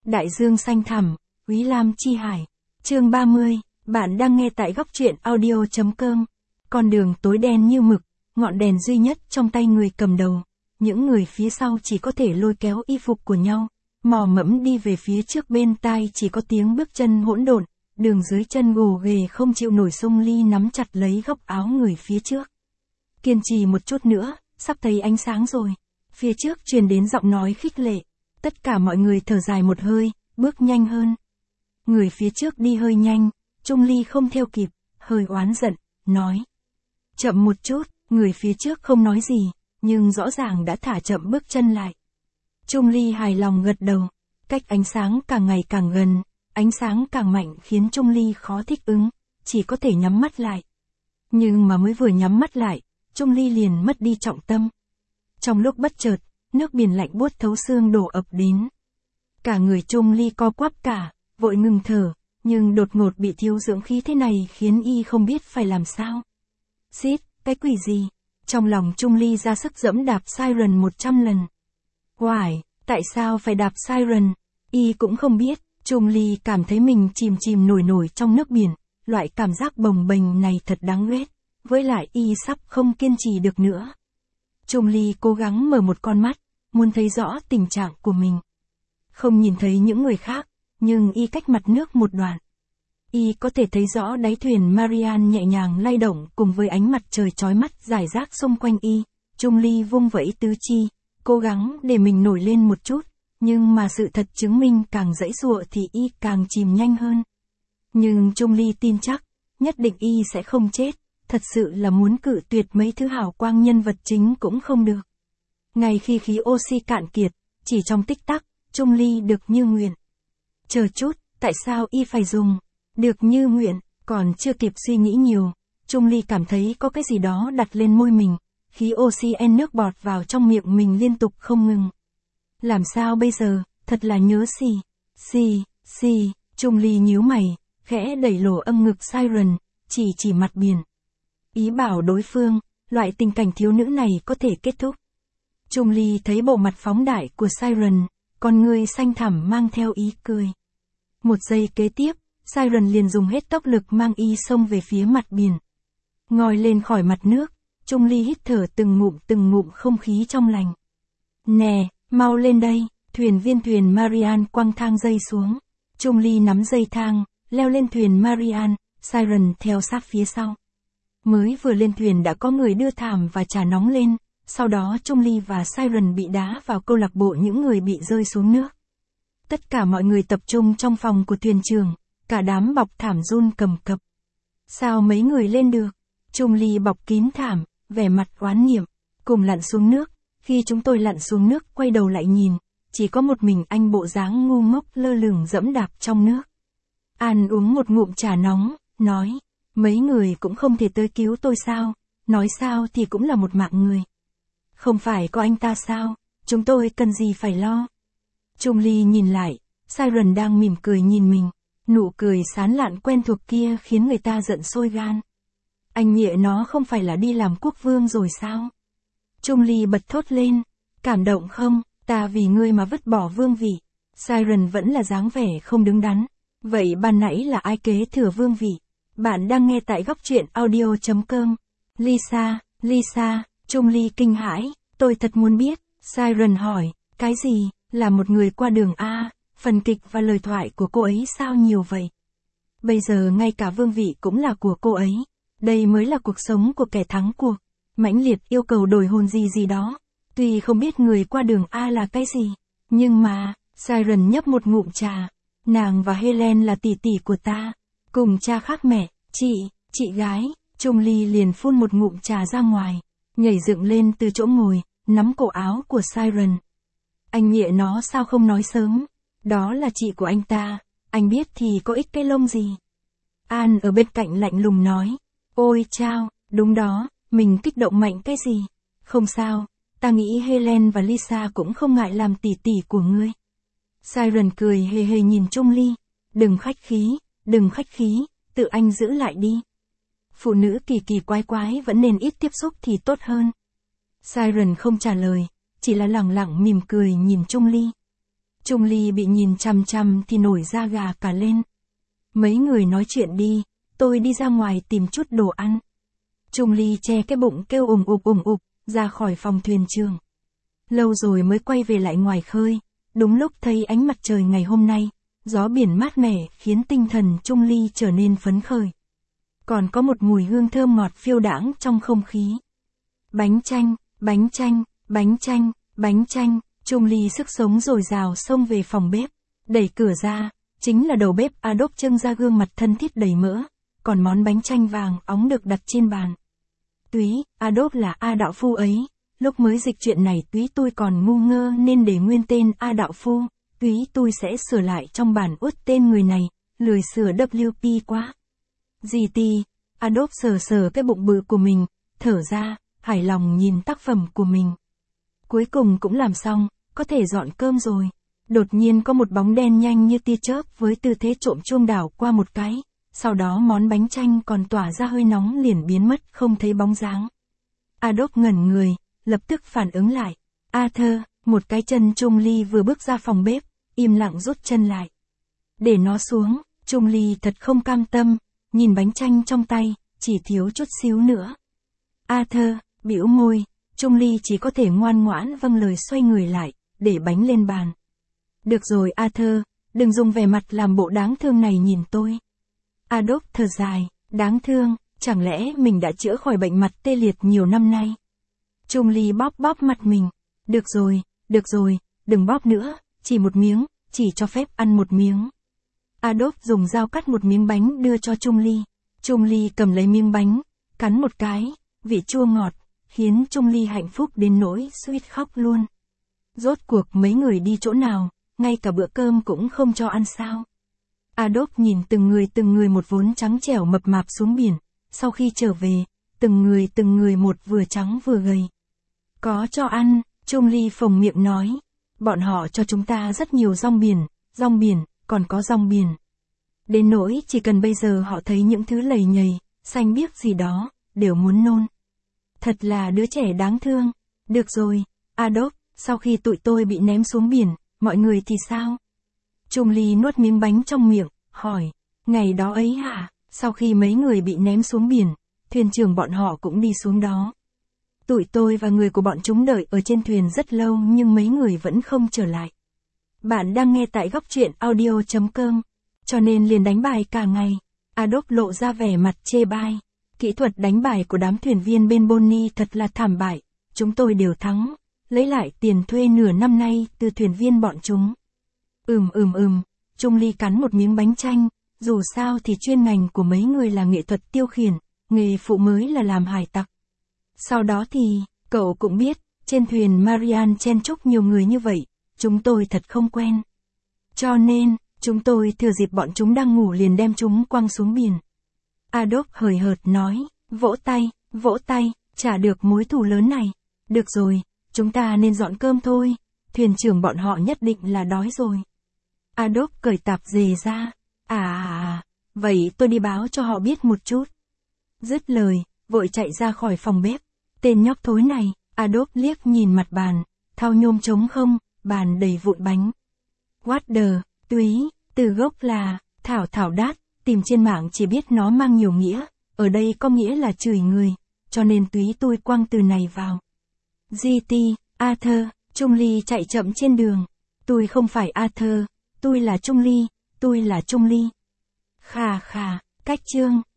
Đại dương xanh thẳm, Úy Lam Chi Hải. Chương 30, bạn đang nghe tại góc truyện audio.com. Con đường tối đen như mực, ngọn đèn duy nhất trong tay người cầm đầu. Những người phía sau chỉ có thể lôi kéo y phục của nhau, mò mẫm đi về phía trước, bên tai chỉ có tiếng bước chân hỗn độn, đường dưới chân gồ ghề không chịu nổi. Sung Ly nắm chặt lấy góc áo người phía trước. Kiên trì một chút nữa, sắp thấy ánh sáng rồi. Phía trước truyền đến giọng nói khích lệ. Tất cả mọi người thở dài một hơi, bước nhanh hơn. Người phía trước đi hơi nhanh, Trung Ly không theo kịp, hơi oán giận, nói. Chậm một chút, người phía trước không nói gì, nhưng rõ ràng đã thả chậm bước chân lại. Trung Ly hài lòng gật đầu, cách ánh sáng càng ngày càng gần, ánh sáng càng mạnh khiến Trung Ly khó thích ứng, chỉ có thể nhắm mắt lại. Nhưng mà mới vừa nhắm mắt lại, Trung Ly liền mất đi trọng tâm. Trong lúc bất chợt, nước biển lạnh buốt thấu xương đổ ập đến. Cả người Trung Ly co quắp cả, vội ngừng thở, nhưng đột ngột bị thiếu dưỡng khí thế này khiến y không biết phải làm sao. Xít, cái quỷ gì? Trong lòng Trung Ly ra sức giẫm đạp siren 100 lần. Hoài, tại sao phải đạp siren? Y cũng không biết, Trung Ly cảm thấy mình chìm nổi trong nước biển, loại cảm giác bồng bềnh này thật đáng ghét, với lại y sắp không kiên trì được nữa. Trung Ly cố gắng mở một con mắt, muốn thấy rõ tình trạng của mình. Không nhìn thấy những người khác, nhưng y cách mặt nước một đoạn. Y có thể thấy rõ đáy thuyền Marian nhẹ nhàng lay động cùng với ánh mặt trời chói mắt rải rác xung quanh y. Trung Ly vung vẫy tứ chi, cố gắng để mình nổi lên một chút, nhưng mà sự thật chứng minh càng giãy giụa thì y càng chìm nhanh hơn. Nhưng Trung Ly tin chắc, nhất định y sẽ không chết. Thật sự là muốn cự tuyệt mấy thứ hào quang nhân vật chính cũng không được. Ngay khi khí oxy cạn kiệt, chỉ trong tích tắc, Trung Ly được như nguyện. Chờ chút, tại sao y phải dùng được như nguyện? Còn chưa kịp suy nghĩ nhiều, Trung Ly cảm thấy có cái gì đó đặt lên môi mình, khí oxy nước bọt vào trong miệng mình liên tục không ngừng. Làm sao bây giờ, thật là nhớ xì, Trung Ly nhíu mày, khẽ đẩy lỗ âm ngực siren, chỉ mặt biển. Ý bảo đối phương, loại tình cảnh thiếu nữ này có thể kết thúc. Trung Ly thấy bộ mặt phóng đại của siren, con người xanh thẳm mang theo ý cười. Một giây kế tiếp, siren liền dùng hết tốc lực mang y xông về phía mặt biển. Ngoi lên khỏi mặt nước, Trung Ly hít thở từng ngụm không khí trong lành. Nè, mau lên đây, thuyền Marian quăng thang dây xuống. Trung Ly nắm dây thang, leo lên thuyền Marian, siren theo sát phía sau. Mới vừa lên thuyền đã có người đưa thảm và trà nóng lên, sau đó Trung Ly và siren bị đá vào câu lạc bộ những người bị rơi xuống nước. Tất cả mọi người tập trung trong phòng của thuyền trưởng, cả đám bọc thảm run cầm cập. Sao mấy người lên được? Trung Ly bọc kín thảm, vẻ mặt oán niệm, cùng lặn xuống nước. Khi chúng tôi lặn xuống nước quay đầu lại nhìn, chỉ có một mình anh bộ dáng ngu ngốc lơ lửng dẫm đạp trong nước. An uống một ngụm trà nóng, nói. Mấy người cũng không thể tới cứu tôi sao, nói sao thì cũng là một mạng người. Không phải có anh ta sao, chúng tôi cần gì phải lo. Trung Ly nhìn lại, siren đang mỉm cười nhìn mình, nụ cười sán lạn quen thuộc kia khiến người ta giận sôi gan. Anh nhịa nó không phải là đi làm quốc vương rồi sao? Trung Ly bật thốt lên, cảm động không, ta vì ngươi mà vứt bỏ vương vị. Siren vẫn là dáng vẻ không đứng đắn, vậy ban nãy là ai kế thừa vương vị? Bạn đang nghe tại góc truyện audio.com. Lisa, Trung Ly kinh hãi, tôi thật muốn biết. Siren hỏi, cái gì, là một người qua đường A, phần kịch và lời thoại của cô ấy sao nhiều vậy? Bây giờ ngay cả vương vị cũng là của cô ấy. Đây mới là cuộc sống của kẻ thắng cuộc. Mãnh liệt yêu cầu đổi hồn gì đó. Tuy không biết người qua đường A là cái gì, nhưng mà, Siren nhấp một ngụm trà. Nàng và Helen là tỷ tỷ của ta. Cùng cha khác mẹ, chị gái. Trung Ly liền phun một ngụm trà ra ngoài, nhảy dựng lên từ chỗ ngồi, nắm cổ áo của siren. Anh nhịa nó sao không nói sớm, đó là chị của anh ta, anh biết thì có ích cái lông gì. An ở bên cạnh lạnh lùng nói, ôi chao, đúng đó, mình kích động mạnh cái gì, không sao, ta nghĩ Helen và Lisa cũng không ngại làm tỷ tỷ của ngươi. Siren cười hề hề nhìn Trung Ly, đừng khách khí, tự anh giữ lại đi. Phụ nữ kỳ quái vẫn nên ít tiếp xúc thì tốt hơn. Siren không trả lời, chỉ là lẳng lặng mỉm cười nhìn Trung Ly. Trung Ly bị nhìn chằm chằm thì nổi da gà cả lên. Mấy người nói chuyện đi, tôi đi ra ngoài tìm chút đồ ăn. Trung Ly che cái bụng kêu ùng ục, ra khỏi phòng thuyền trưởng. Lâu rồi mới quay về lại ngoài khơi, đúng lúc thấy ánh mặt trời ngày hôm nay, gió biển mát mẻ khiến tinh thần Trung Ly trở nên phấn khởi. Còn có một mùi hương thơm ngọt phiêu đãng trong không khí. Bánh chanh, bánh chanh, bánh chanh, bánh chanh, Trung Ly sức sống dồi dào xông về phòng bếp, đẩy cửa ra, chính là đầu bếp Adolf trưng ra gương mặt thân thiết đầy mỡ, còn món bánh chanh vàng óng được đặt trên bàn. Túy, Adolf là A đạo phu ấy, lúc mới dịch chuyện này túy tôi còn ngu ngơ nên để nguyên tên A đạo phu, túy tôi sẽ sửa lại trong bản uất tên người này, lười sửa WP quá. GT, Adolf sờ cái bụng bự của mình, thở ra, hài lòng nhìn tác phẩm của mình. Cuối cùng cũng làm xong, có thể dọn cơm rồi. Đột nhiên có một bóng đen nhanh như tia chớp với tư thế trộm chuông đảo qua một cái, sau đó món bánh chanh còn tỏa ra hơi nóng liền biến mất không thấy bóng dáng. Adolf ngẩn người, lập tức phản ứng lại. Arthur, một cái chân Trung Ly vừa bước ra phòng bếp, im lặng rút chân lại. Để nó xuống, Trung Ly thật không cam tâm, nhìn bánh chanh trong tay, chỉ thiếu chút xíu nữa. Arthur, bĩu môi, Trung Ly chỉ có thể ngoan ngoãn vâng lời xoay người lại, để bánh lên bàn. Được rồi Arthur, đừng dùng vẻ mặt làm bộ đáng thương này nhìn tôi. Adolf thở dài, đáng thương, chẳng lẽ mình đã chữa khỏi bệnh mặt tê liệt nhiều năm nay. Trung Ly bóp mặt mình. Được rồi, đừng bóp nữa, chỉ một miếng, chỉ cho phép ăn một miếng. Adolf dùng dao cắt một miếng bánh đưa cho Trung Ly. Trung Ly cầm lấy miếng bánh, cắn một cái, vị chua ngọt, khiến Trung Ly hạnh phúc đến nỗi suýt khóc luôn. Rốt cuộc mấy người đi chỗ nào, ngay cả bữa cơm cũng không cho ăn sao. Adolf nhìn từng người một vốn trắng trẻo mập mạp xuống biển, sau khi trở về, từng người một vừa trắng vừa gầy. Có cho ăn, Trung Ly phồng miệng nói, bọn họ cho chúng ta rất nhiều rong biển, còn có rong biển. Đến nỗi chỉ cần bây giờ họ thấy những thứ lầy nhầy, xanh biếc gì đó, đều muốn nôn. Thật là đứa trẻ đáng thương. Được rồi, Adolf, sau khi tụi tôi bị ném xuống biển, mọi người thì sao? Trung Ly nuốt miếng bánh trong miệng, hỏi, ngày đó ấy hả, sau khi mấy người bị ném xuống biển, thuyền trưởng bọn họ cũng đi xuống đó. Tụi tôi và người của bọn chúng đợi ở trên thuyền rất lâu nhưng mấy người vẫn không trở lại. Bạn đang nghe tại góc truyện audio.com, cho nên liền đánh bài cả ngày. Adolf lộ ra vẻ mặt chê bai. Kỹ thuật đánh bài của đám thuyền viên bên Bonnie thật là thảm bại, chúng tôi đều thắng, lấy lại tiền thuê nửa năm nay từ thuyền viên bọn chúng. Trung Ly cắn một miếng bánh chanh, dù sao thì chuyên ngành của mấy người là nghệ thuật tiêu khiển, nghề phụ mới là làm hải tặc. Sau đó thì, cậu cũng biết, trên thuyền Marian chen chúc nhiều người như vậy, chúng tôi thật không quen. Cho nên, chúng tôi thừa dịp bọn chúng đang ngủ liền đem chúng quăng xuống biển. Adolf hời hợt nói, vỗ tay, trả được mối thù lớn này. Được rồi, chúng ta nên dọn cơm thôi, thuyền trưởng bọn họ nhất định là đói rồi. Adolf cởi tạp dề ra. Vậy tôi đi báo cho họ biết một chút. Dứt lời, vội chạy ra khỏi phòng bếp. Tên nhóc thối này, Adolf liếc nhìn mặt bàn, thau nhôm trống không, bàn đầy vụn bánh. What the, túy, từ gốc là, thảo đát, tìm trên mạng chỉ biết nó mang nhiều nghĩa, ở đây có nghĩa là chửi người, cho nên túy tôi quăng từ này vào. GT, Arthur, Trung Ly chạy chậm trên đường. Tôi không phải Arthur, tôi là Trung Ly. Khà, cách chương.